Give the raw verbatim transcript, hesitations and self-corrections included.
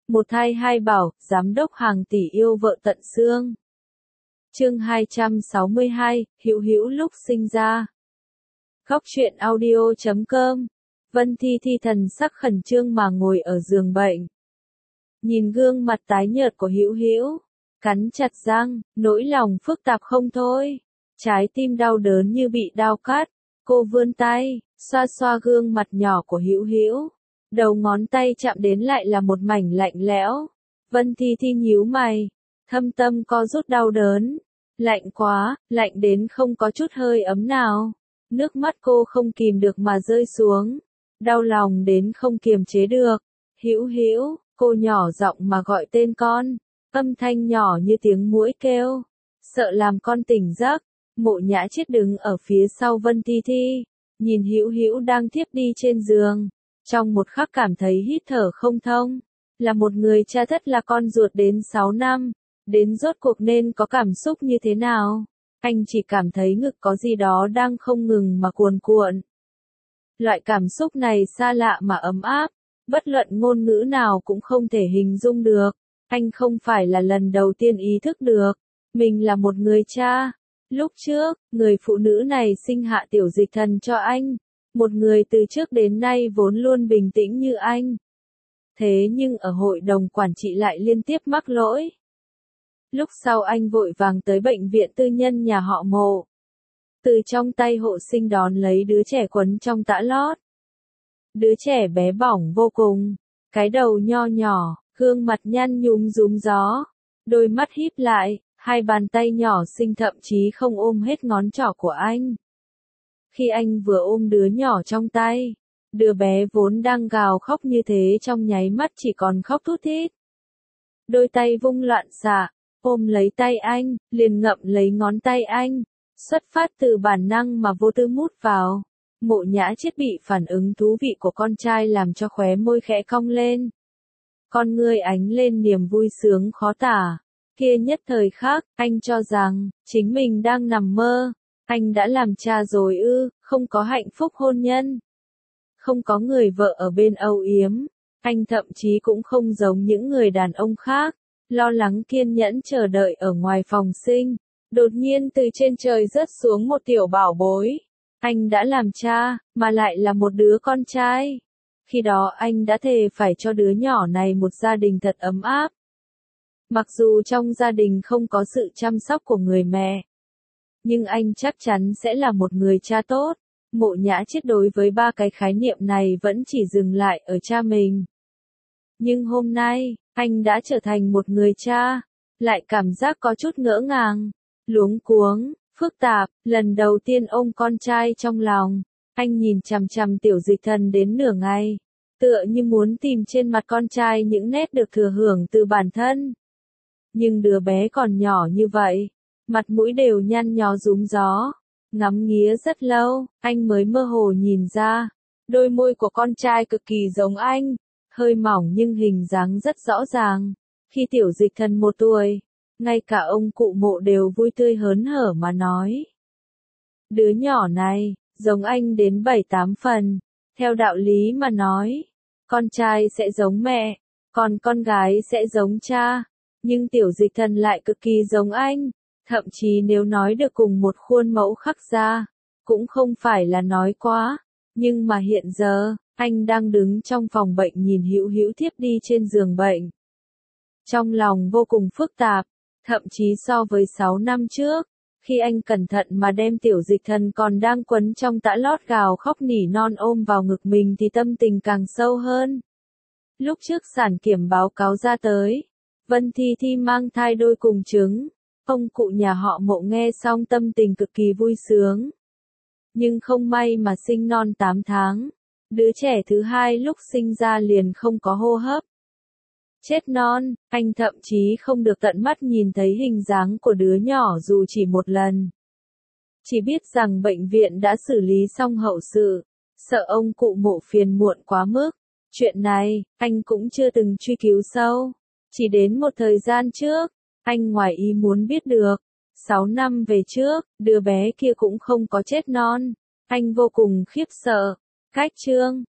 Một thai hai bảo, giám đốc hàng tỷ yêu vợ tận xương. Chương hai trăm sáu mươi hai, Hữu Hữu lúc sinh ra. Góc truyện audio chấm com. Vân Thi Thi thần sắc khẩn trương mà ngồi ở giường bệnh. Nhìn gương mặt tái nhợt của Hữu Hữu, cắn chặt răng, nỗi lòng phức tạp không thôi. Trái tim đau đớn như bị dao cắt, cô vươn tay, xoa xoa gương mặt nhỏ của Hữu Hữu. Đầu ngón tay chạm đến lại là một mảnh lạnh lẽo. Vân Thi Thi nhíu mày, thâm tâm co rút đau đớn. Lạnh quá, lạnh đến không có chút hơi ấm nào. Nước mắt cô không kìm được mà rơi xuống. Đau lòng đến không kiềm chế được. Hữu Hữu, cô nhỏ giọng mà gọi tên con. Âm thanh nhỏ như tiếng muỗi kêu. Sợ làm con tỉnh giấc. Mộ Nhã Chết đứng ở phía sau Vân Thi Thi. Nhìn Hữu Hữu đang thiếp đi trên giường. Trong một khắc cảm thấy hít thở không thông. Là một người cha thất là con ruột đến sáu năm. Đến rốt cuộc nên có cảm xúc như thế nào? Anh chỉ cảm thấy ngực có gì đó đang không ngừng mà cuồn cuộn. Loại cảm xúc này xa lạ mà ấm áp. Bất luận ngôn ngữ nào cũng không thể hình dung được. Anh không phải là lần đầu tiên ý thức được. Mình là một người cha. Lúc trước, người phụ nữ này sinh hạ Tiểu Dịch Thần cho anh. Một người từ trước đến nay vốn luôn bình tĩnh như anh. Thế nhưng ở hội đồng quản trị lại liên tiếp mắc lỗi. Lúc sau anh vội vàng tới bệnh viện tư nhân nhà họ Mộ. Từ trong tay hộ sinh đón lấy đứa trẻ quấn trong tã lót. Đứa trẻ bé bỏng vô cùng. Cái đầu nho nhỏ, gương mặt nhăn nhúm rúm gió. Đôi mắt híp lại, hai bàn tay nhỏ xinh thậm chí không ôm hết ngón trỏ của anh. Khi anh vừa ôm đứa nhỏ trong tay, đứa bé vốn đang gào khóc như thế trong nháy mắt chỉ còn khóc thút thít. Đôi tay vung loạn xạ, ôm lấy tay anh, liền ngậm lấy ngón tay anh, xuất phát từ bản năng mà vô tư mút vào. Mộ Nhã Chết bị phản ứng thú vị của con trai làm cho khóe môi khẽ cong lên. Con ngươi ánh lên niềm vui sướng khó tả. Kia nhất thời khác, anh cho rằng, chính mình đang nằm mơ. Anh đã làm cha rồi ư, không có hạnh phúc hôn nhân. Không có người vợ ở bên âu yếm. Anh thậm chí cũng không giống những người đàn ông khác. Lo lắng kiên nhẫn chờ đợi ở ngoài phòng sinh. Đột nhiên từ trên trời rớt xuống một tiểu bảo bối. Anh đã làm cha, mà lại là một đứa con trai. Khi đó anh đã thề phải cho đứa nhỏ này một gia đình thật ấm áp. Mặc dù trong gia đình không có sự chăm sóc của người mẹ. Nhưng anh chắc chắn sẽ là một người cha tốt. Mộ Nhã Chết đối với ba cái khái niệm này vẫn chỉ dừng lại ở cha mình. Nhưng hôm nay, anh đã trở thành một người cha. Lại cảm giác có chút ngỡ ngàng, luống cuống, phức tạp. Lần đầu tiên ôm con trai trong lòng. Anh nhìn chằm chằm Tiểu Dịch Thần đến nửa ngày. Tựa như muốn tìm trên mặt con trai những nét được thừa hưởng từ bản thân. Nhưng đứa bé còn nhỏ như vậy. Mặt mũi đều nhăn nhó rúm gió. Ngắm nghía rất lâu, anh mới mơ hồ nhìn ra. Đôi môi của con trai cực kỳ giống anh. Hơi mỏng nhưng hình dáng rất rõ ràng. Khi Tiểu Dịch Thần một tuổi, ngay cả ông cụ Mộ đều vui tươi hớn hở mà nói. Đứa nhỏ này, giống anh đến bảy tám phần. Theo đạo lý mà nói, con trai sẽ giống mẹ, còn con gái sẽ giống cha. Nhưng Tiểu Dịch Thần lại cực kỳ giống anh. Thậm chí nếu nói được cùng một khuôn mẫu khắc ra, cũng không phải là nói quá. Nhưng mà hiện giờ, anh đang đứng trong phòng bệnh nhìn Hữu Hữu thiếp đi trên giường bệnh. Trong lòng vô cùng phức tạp, thậm chí so với sáu năm trước, khi anh cẩn thận mà đem Tiểu Dịch Thần còn đang quấn trong tã lót gào khóc nỉ non ôm vào ngực mình thì tâm tình càng sâu hơn. Lúc trước sản kiểm báo cáo ra tới, Vân Thi Thi mang thai đôi cùng trứng. Ông cụ nhà họ Mộ nghe xong tâm tình cực kỳ vui sướng. Nhưng không may mà sinh non tám tháng. Đứa trẻ thứ hai lúc sinh ra liền không có hô hấp. Chết non, anh thậm chí không được tận mắt nhìn thấy hình dáng của đứa nhỏ dù chỉ một lần. Chỉ biết rằng bệnh viện đã xử lý xong hậu sự. Sợ ông cụ Mộ phiền muộn quá mức. Chuyện này, anh cũng chưa từng truy cứu sâu. Chỉ đến một thời gian trước. Anh ngoài ý muốn biết được, sáu năm về trước, đứa bé kia cũng không có chết non. Anh vô cùng khiếp sợ. Cách chương,